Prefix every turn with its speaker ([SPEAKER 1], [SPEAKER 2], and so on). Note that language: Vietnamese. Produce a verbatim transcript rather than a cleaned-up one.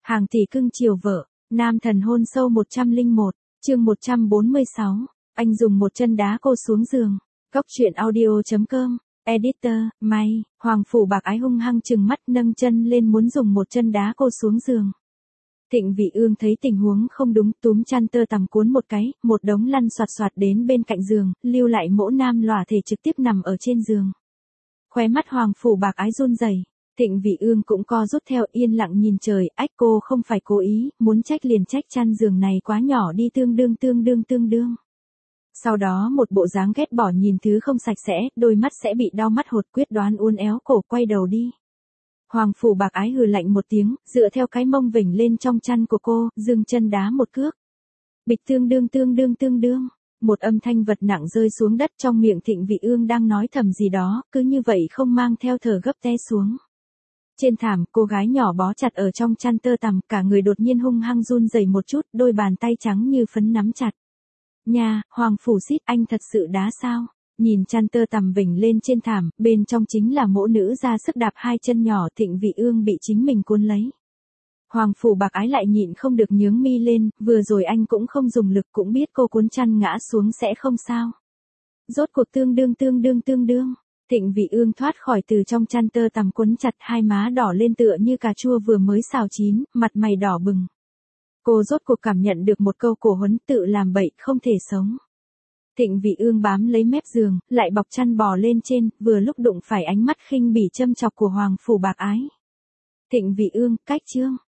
[SPEAKER 1] Hàng tỷ cưng chiều vợ, nam thần hôn sâu một trăm lẻ một, chương một trăm bốn mươi sáu, anh dùng một chân đá cô xuống giường. Góc truyện audio chấm com, editor, May, Hoàng Phủ Bạc Ái hung hăng trừng mắt nâng chân lên muốn dùng một chân đá cô xuống giường. Thịnh Vị Ương thấy tình huống không đúng, túm chăn tơ tằm cuốn một cái, một đống lăn soạt soạt đến bên cạnh giường, lưu lại mỗ nam lòa thể trực tiếp nằm ở trên giường. Khóe mắt Hoàng Phủ Bạc Ái run rẩy. Thịnh Vị Ương cũng co rút theo, yên lặng nhìn trời, ách cô không phải cố ý, muốn trách liền trách chăn giường này quá nhỏ đi, tương đương tương đương tương đương. Sau đó một bộ dáng ghét bỏ nhìn thứ không sạch sẽ, đôi mắt sẽ bị đau mắt hột, quyết đoán uốn éo cổ quay đầu đi. Hoàng Phủ Bạc Ái hừ lạnh một tiếng, dựa theo cái mông vểnh lên trong chăn của cô, dừng chân đá một cước. Bịch tương đương tương đương tương đương. Một âm thanh vật nặng rơi xuống đất, trong miệng Thịnh Vị Ương đang nói thầm gì đó, cứ như vậy không mang theo thở gấp té xuống. Trên thảm, cô gái nhỏ bó chặt ở trong chăn tơ tằm, cả người đột nhiên hung hăng run rẩy một chút, đôi bàn tay trắng như phấn nắm chặt. Nha, Hoàng Phủ xít, anh thật sự đá sao? Nhìn chăn tơ tằm vểnh lên trên thảm, bên trong chính là mỗ nữ ra sức đạp hai chân nhỏ, Thịnh Vị Ương bị chính mình cuốn lấy. Hoàng Phủ Bạc Ái lại nhịn không được nhướng mi lên, vừa rồi anh cũng không dùng lực, cũng biết cô cuốn chăn ngã xuống sẽ không sao. Rốt cuộc tương đương tương đương tương đương. Thịnh Vị Ương thoát khỏi từ trong chăn tơ tằm quấn chặt, hai má đỏ lên tựa như cà chua vừa mới xào chín, mặt mày đỏ bừng. Cô rốt cuộc cảm nhận được một câu cổ huấn, tự làm bậy, không thể sống. Thịnh Vị Ương bám lấy mép giường, lại bọc chăn bò lên trên, vừa lúc đụng phải ánh mắt khinh bỉ châm chọc của Hoàng Phủ Bạc Ái. Thịnh Vị Ương, cách chương.